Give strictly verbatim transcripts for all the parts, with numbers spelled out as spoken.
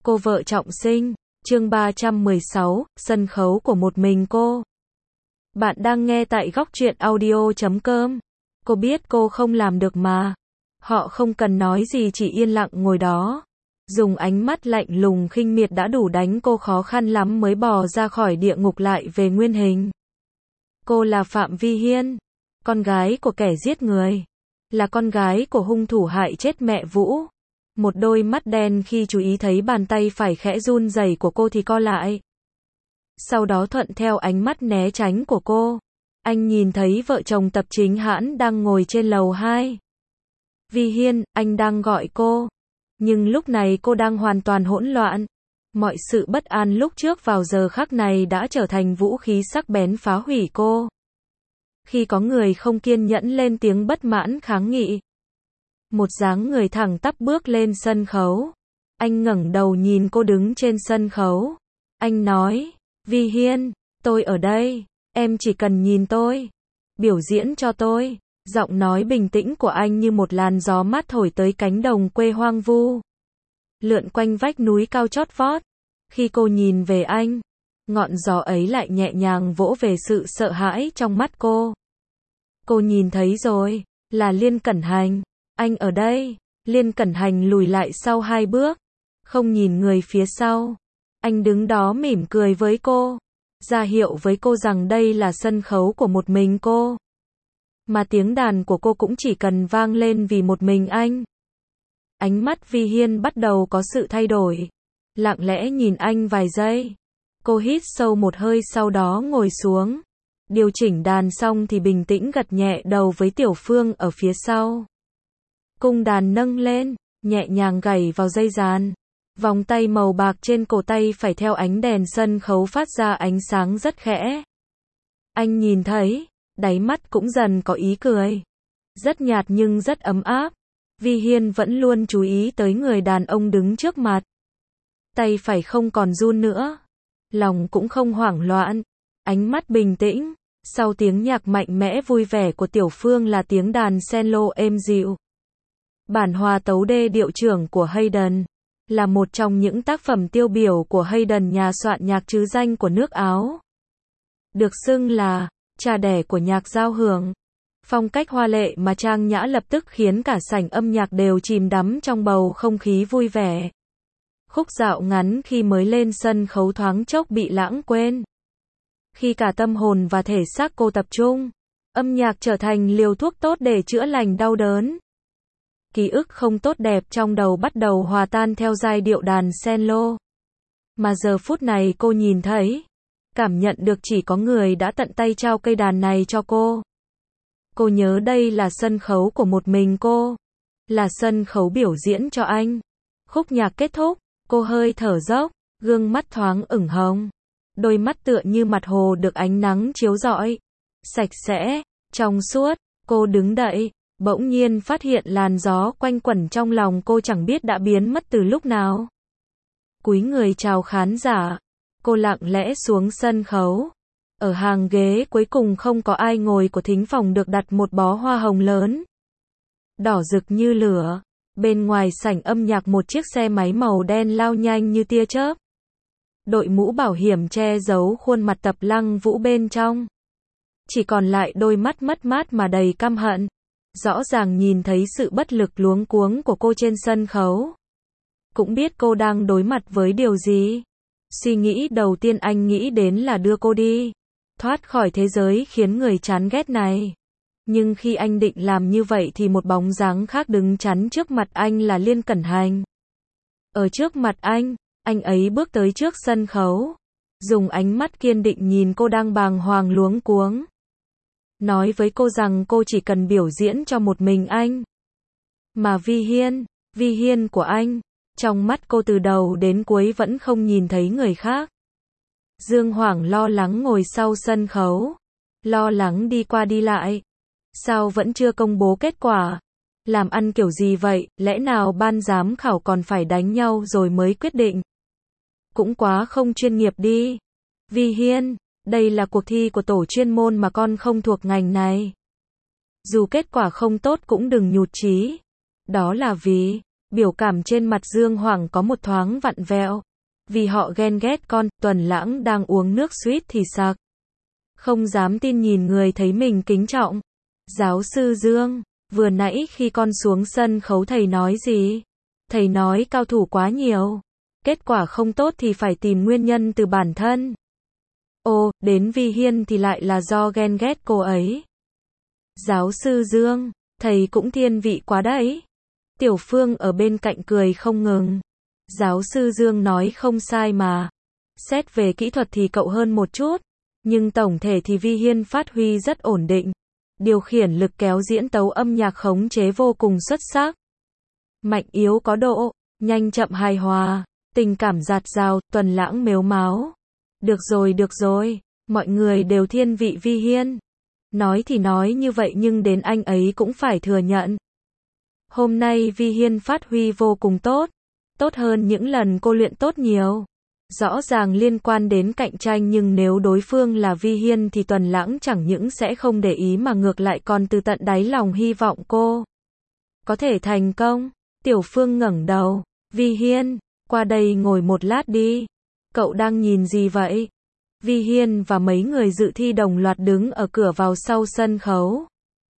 Cô vợ trọng sinh, chương ba trăm mười sáu, sân khấu của một mình cô. Bạn đang nghe tại góc truyện audio chấm com. Cô biết cô không làm được mà. Họ không cần nói gì, chỉ yên lặng ngồi đó. Dùng ánh mắt lạnh lùng khinh miệt đã đủ đánh cô khó khăn lắm mới bò ra khỏi địa ngục lại về nguyên hình. Cô là Phạm Vi Hiên, con gái của kẻ giết người, là con gái của hung thủ hại chết mẹ Vũ. Một đôi mắt đen khi chú ý thấy bàn tay phải khẽ run rẩy của cô thì co lại. Sau đó thuận theo ánh mắt né tránh của cô, anh nhìn thấy vợ chồng Tập Chính Hãn đang ngồi trên lầu hai. Vi Hiên, anh đang gọi cô. Nhưng lúc này cô đang hoàn toàn hỗn loạn. Mọi sự bất an lúc trước vào giờ khắc này đã trở thành vũ khí sắc bén phá hủy cô. Khi có người không kiên nhẫn lên tiếng bất mãn kháng nghị, một dáng người thẳng tắp bước lên sân khấu. Anh ngẩng đầu nhìn cô đứng trên sân khấu. Anh nói, Vi Hiên, tôi ở đây, em chỉ cần nhìn tôi, biểu diễn cho tôi. Giọng nói bình tĩnh của anh như một làn gió mát thổi tới cánh đồng quê hoang vu, lượn quanh vách núi cao chót vót. Khi cô nhìn về anh, ngọn gió ấy lại nhẹ nhàng vỗ về sự sợ hãi trong mắt cô. Cô nhìn thấy rồi, là Liên Cẩn Hành. Anh ở đây. Liên Cẩn Hành lùi lại sau hai bước, không nhìn người phía sau. Anh đứng đó mỉm cười với cô, ra hiệu với cô rằng đây là sân khấu của một mình cô, mà tiếng đàn của cô cũng chỉ cần vang lên vì một mình anh. Ánh mắt Vi Hiên bắt đầu có sự thay đổi, lặng lẽ nhìn anh vài giây. Cô hít sâu một hơi, sau đó ngồi xuống, điều chỉnh đàn xong thì bình tĩnh gật nhẹ đầu với Tiểu Phương ở phía sau. Cung đàn nâng lên, nhẹ nhàng gảy vào dây đàn. Vòng tay màu bạc trên cổ tay phải theo ánh đèn sân khấu phát ra ánh sáng rất khẽ. Anh nhìn thấy, đáy mắt cũng dần có ý cười. Rất nhạt nhưng rất ấm áp. Vi Hiên vẫn luôn chú ý tới người đàn ông đứng trước mặt. Tay phải không còn run nữa, lòng cũng không hoảng loạn, ánh mắt bình tĩnh. Sau tiếng nhạc mạnh mẽ vui vẻ của Tiểu Phương là tiếng đàn cello êm dịu. Bản hòa tấu đê điệu trưởng của Haydn là một trong những tác phẩm tiêu biểu của Haydn, nhà soạn nhạc trứ danh của nước Áo. Được xưng là cha đẻ của nhạc giao hưởng. Phong cách hoa lệ mà trang nhã lập tức khiến cả sảnh âm nhạc đều chìm đắm trong bầu không khí vui vẻ. Khúc dạo ngắn khi mới lên sân khấu thoáng chốc bị lãng quên. Khi cả tâm hồn và thể xác cô tập trung, âm nhạc trở thành liều thuốc tốt để chữa lành đau đớn. Ký ức không tốt đẹp trong đầu bắt đầu hòa tan theo giai điệu đàn cello. Mà giờ phút này cô nhìn thấy, cảm nhận được chỉ có người đã tận tay trao cây đàn này cho cô. Cô nhớ đây là sân khấu của một mình cô, là sân khấu biểu diễn cho anh. Khúc nhạc kết thúc, cô hơi thở dốc, gương mắt thoáng ửng hồng. Đôi mắt tựa như mặt hồ được ánh nắng chiếu rọi, sạch sẽ, trong suốt. Cô đứng đậy, bỗng nhiên phát hiện làn gió quanh quẩn trong lòng cô chẳng biết đã biến mất từ lúc nào. Cúi người chào khán giả, cô lặng lẽ xuống sân khấu. Ở hàng ghế cuối cùng không có ai ngồi của thính phòng được đặt một bó hoa hồng lớn, đỏ rực như lửa. Bên ngoài sảnh âm nhạc một chiếc xe máy màu đen lao nhanh như tia chớp. Đội mũ bảo hiểm che giấu khuôn mặt Tập Lăng Vũ bên trong. Chỉ còn lại đôi mắt mất mát mà đầy căm hận. Rõ ràng nhìn thấy sự bất lực luống cuống của cô trên sân khấu. Cũng biết cô đang đối mặt với điều gì. Suy nghĩ đầu tiên anh nghĩ đến là đưa cô đi, thoát khỏi thế giới khiến người chán ghét này. Nhưng khi anh định làm như vậy thì một bóng dáng khác đứng chắn trước mặt anh, là Liên Cẩn Hành. Ở trước mặt anh, anh ấy bước tới trước sân khấu, dùng ánh mắt kiên định nhìn cô đang bàng hoàng luống cuống. Nói với cô rằng cô chỉ cần biểu diễn cho một mình anh. Mà Vi Hiên, Vi Hiên của anh, trong mắt cô từ đầu đến cuối vẫn không nhìn thấy người khác. Dương Hoảng lo lắng ngồi sau sân khấu, lo lắng đi qua đi lại. Sao vẫn chưa công bố kết quả? Làm ăn kiểu gì vậy? Lẽ nào ban giám khảo còn phải đánh nhau rồi mới quyết định? Cũng quá không chuyên nghiệp đi. Vi Hiên, đây là cuộc thi của tổ chuyên môn mà con không thuộc ngành này. Dù kết quả không tốt cũng đừng nhụt chí. Đó là vì Biểu cảm trên mặt Dương Hoàng có một thoáng vặn vẹo. Vì họ ghen ghét con, Tuần Lãng đang uống nước suýt thì sặc. Không dám tin nhìn người thấy mình kính trọng. Giáo sư Dương, vừa nãy khi con xuống sân khấu thầy nói gì? Thầy nói cao thủ quá nhiều. Kết quả không tốt thì phải tìm nguyên nhân từ bản thân. Ồ, đến Vi Hiên thì lại là do ghen ghét cô ấy. Giáo sư Dương, thầy cũng thiên vị quá đấy. Tiểu Phương ở bên cạnh cười không ngừng. Giáo sư Dương nói không sai mà. Xét về kỹ thuật thì cậu hơn một chút. Nhưng tổng thể thì Vi Hiên phát huy rất ổn định. Điều khiển lực kéo diễn tấu âm nhạc khống chế vô cùng xuất sắc. Mạnh yếu có độ, nhanh chậm hài hòa, tình cảm dạt dào, Tuần Lãng mếu máo. Được rồi được rồi, mọi người đều thiên vị Vi Hiên. Nói thì nói như vậy nhưng đến anh ấy cũng phải thừa nhận. Hôm nay Vi Hiên phát huy vô cùng tốt. Tốt hơn những lần cô luyện tốt nhiều. Rõ ràng liên quan đến cạnh tranh nhưng nếu đối phương là Vi Hiên thì Tuần Lãng chẳng những sẽ không để ý mà ngược lại còn từ tận đáy lòng hy vọng cô có thể thành công. Tiểu Phương ngẩng đầu. Vi Hiên, qua đây ngồi một lát đi. Cậu đang nhìn gì vậy? Vi Hiên và mấy người dự thi đồng loạt đứng ở cửa vào sau sân khấu.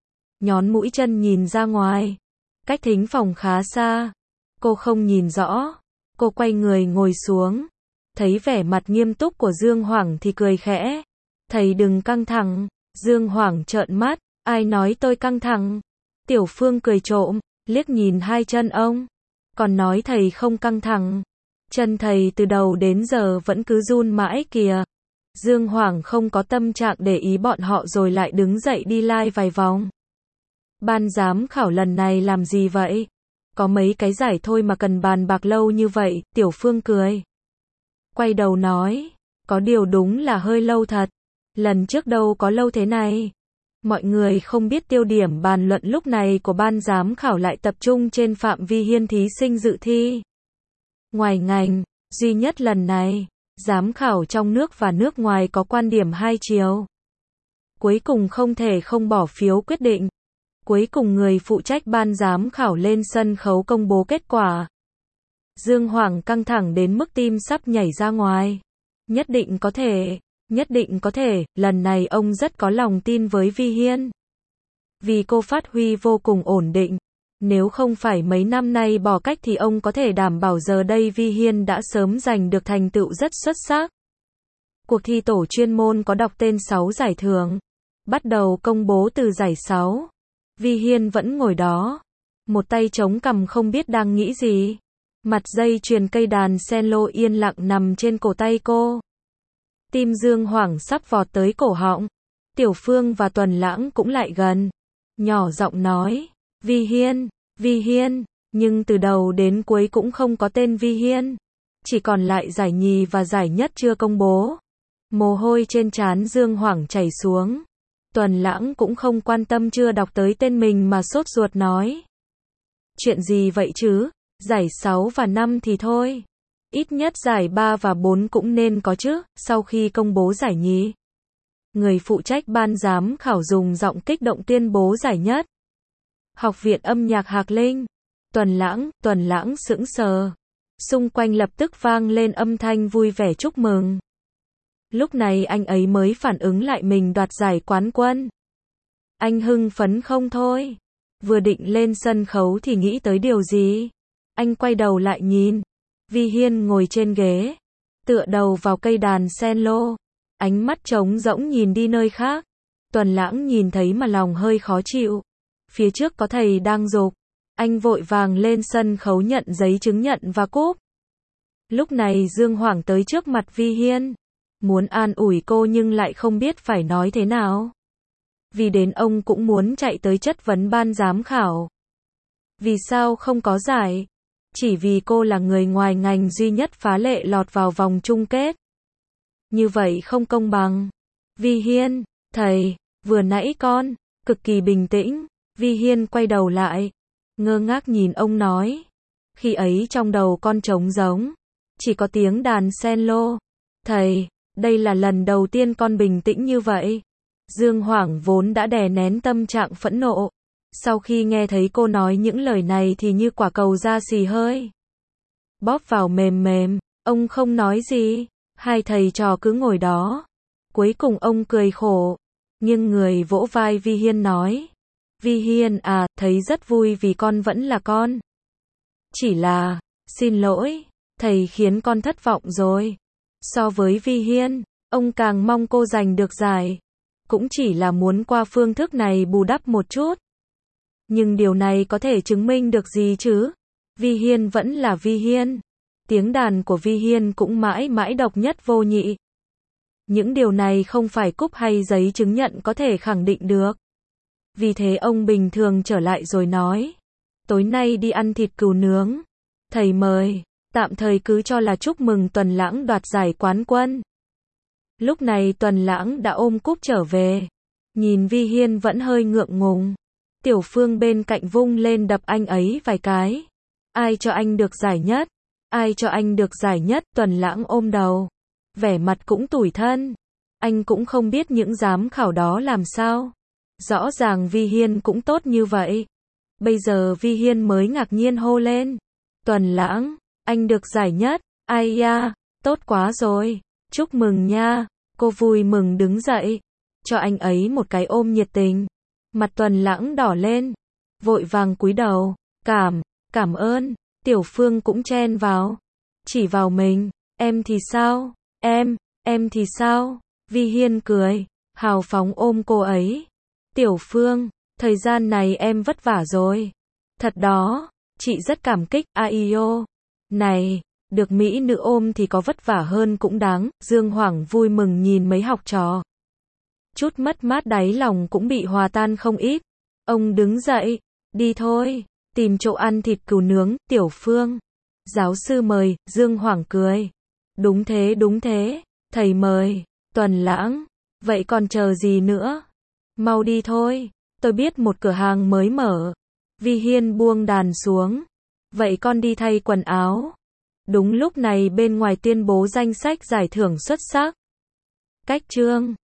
Nhón mũi chân nhìn ra ngoài. Cách thính phòng khá xa. Cô không nhìn rõ. Cô quay người ngồi xuống. Thấy vẻ mặt nghiêm túc của Dương Hoàng thì cười khẽ. Thầy đừng căng thẳng. Dương Hoàng trợn mắt. Ai nói tôi căng thẳng? Tiểu Phương cười trộm, liếc nhìn hai chân ông. Còn nói thầy không căng thẳng. Chân thầy từ đầu đến giờ vẫn cứ run mãi kìa. Dương Hoàng không có tâm trạng để ý bọn họ rồi lại đứng dậy đi lai vài vòng. Ban giám khảo lần này làm gì vậy? Có mấy cái giải thôi mà cần bàn bạc lâu như vậy, Tiểu Phương cười. Quay đầu nói, có điều đúng là hơi lâu thật. Lần trước đâu có lâu thế này. Mọi người không biết tiêu điểm bàn luận lúc này của ban giám khảo lại tập trung trên Phạm Vi Hiên thí sinh dự thi. Ngoài ngành, duy nhất lần này, giám khảo trong nước và nước ngoài có quan điểm hai chiều. Cuối cùng không thể không bỏ phiếu quyết định. Cuối cùng người phụ trách ban giám khảo lên sân khấu công bố kết quả. Dương Hoàng căng thẳng đến mức tim sắp nhảy ra ngoài. Nhất định có thể, nhất định có thể, lần này ông rất có lòng tin với Vi Hiên. Vì cô phát huy vô cùng ổn định. Nếu không phải mấy năm nay bỏ cách thì ông có thể đảm bảo giờ đây Vi Hiên đã sớm giành được thành tựu rất xuất sắc. Cuộc thi tổ chuyên môn có đọc tên sáu giải thưởng. Bắt đầu công bố từ giải sáu. Vi Hiên vẫn ngồi đó. Một tay chống cằm không biết đang nghĩ gì. Mặt dây chuyền cây đàn cello yên lặng nằm trên cổ tay cô. Tim Dương Hoàng sắp vọt tới cổ họng. Tiểu Phương và Tuần Lãng cũng lại gần. Nhỏ giọng nói. Vi Hiên, Vi Hiên. Nhưng từ đầu đến cuối cũng không có tên Vi Hiên. Chỉ còn lại giải nhì và giải nhất chưa công bố. Mồ hôi trên trán Dương Hoàng chảy xuống. Tuần Lãng cũng không quan tâm chưa đọc tới tên mình mà sốt ruột nói. Chuyện gì vậy chứ? Giải sáu và năm thì thôi. Ít nhất giải ba và bốn cũng nên có chứ, sau khi công bố giải nhì. Người phụ trách ban giám khảo dùng giọng kích động tuyên bố giải nhất. Học viện âm nhạc Hạc Linh. Tuần Lãng, Tuần Lãng sững sờ. Xung quanh lập tức vang lên âm thanh vui vẻ chúc mừng. Lúc này anh ấy mới phản ứng lại mình đoạt giải quán quân. Anh hưng phấn không thôi. Vừa định lên sân khấu thì nghĩ tới điều gì. Anh quay đầu lại nhìn. Vi Hiên ngồi trên ghế. Tựa đầu vào cây đàn cello. Ánh mắt trống rỗng nhìn đi nơi khác. Tuần Lãng nhìn thấy mà lòng hơi khó chịu. Phía trước có thầy đang giục. Anh vội vàng lên sân khấu nhận giấy chứng nhận và cúp. Lúc này Dương Hoàng tới trước mặt Vi Hiên. Muốn an ủi cô nhưng lại không biết phải nói thế nào. Vì đến ông cũng muốn chạy tới chất vấn ban giám khảo. Vì sao không có giải? Chỉ vì cô là người ngoài ngành duy nhất phá lệ lọt vào vòng chung kết. Như vậy không công bằng. Vi Hiên, thầy, vừa nãy con, cực kỳ bình tĩnh. Vi Hiên quay đầu lại, ngơ ngác nhìn ông nói. Khi ấy trong đầu con trống rỗng, chỉ có tiếng đàn cello. Thầy, đây là lần đầu tiên con bình tĩnh như vậy. Dương Hoàng vốn đã đè nén tâm trạng phẫn nộ. Sau khi nghe thấy cô nói những lời này thì như quả cầu da xì hơi bóp vào mềm mềm, ông không nói gì, hai thầy trò cứ ngồi đó. Cuối cùng ông cười khổ, nghiêng người vỗ vai Vi Hiên nói, Vi Hiên à, thấy rất vui vì con vẫn là con. Chỉ là, xin lỗi, thầy khiến con thất vọng rồi. So với Vi Hiên, ông càng mong cô giành được giải. Cũng chỉ là muốn qua phương thức này bù đắp một chút. Nhưng điều này có thể chứng minh được gì chứ? Vi Hiên vẫn là Vi Hiên. Tiếng đàn của Vi Hiên cũng mãi mãi độc nhất vô nhị. Những điều này không phải cúp hay giấy chứng nhận có thể khẳng định được. Vì thế ông bình thường trở lại rồi nói, tối nay đi ăn thịt cừu nướng. Thầy mời, tạm thời cứ cho là chúc mừng Tuần Lãng đoạt giải quán quân. Lúc này Tuần Lãng đã ôm cúp trở về. Nhìn Vi Hiên vẫn hơi ngượng ngùng. Tiểu Phương bên cạnh vung lên đập anh ấy vài cái. Ai cho anh được giải nhất? Ai cho anh được giải nhất? Tuần Lãng ôm đầu. Vẻ mặt cũng tủi thân. Anh cũng không biết những giám khảo đó làm sao. Rõ ràng Vi Hiên cũng tốt như vậy. Bây giờ Vi Hiên mới ngạc nhiên hô lên. Tuần Lãng, anh được giải nhất. Ai da, tốt quá rồi. Chúc mừng nha. Cô vui mừng đứng dậy. Cho anh ấy một cái ôm nhiệt tình. Mặt Tuần Lãng đỏ lên. Vội vàng cúi đầu. Cảm, cảm ơn. Tiểu Phương cũng chen vào. Chỉ vào mình. Em thì sao? Em, em thì sao? Vi Hiên cười. Hào phóng ôm cô ấy. Tiểu Phương, thời gian này em vất vả rồi. Thật đó. Chị rất cảm kích. Aio. Này, được mỹ nữ ôm thì có vất vả hơn cũng đáng. Dương Hoảng vui mừng nhìn mấy học trò. Chút mất mát đáy lòng cũng bị hòa tan không ít. Ông đứng dậy. Đi thôi. Tìm chỗ ăn thịt cừu nướng. Tiểu Phương. Giáo sư mời. Dương Hoảng cười. Đúng thế đúng thế. Thầy mời. Tuần Lãng. Vậy còn chờ gì nữa? Mau đi thôi. Tôi biết một cửa hàng mới mở. Vi Hiên buông đàn xuống. Vậy con đi thay quần áo. Đúng lúc này bên ngoài tuyên bố danh sách giải thưởng xuất sắc. Cách chương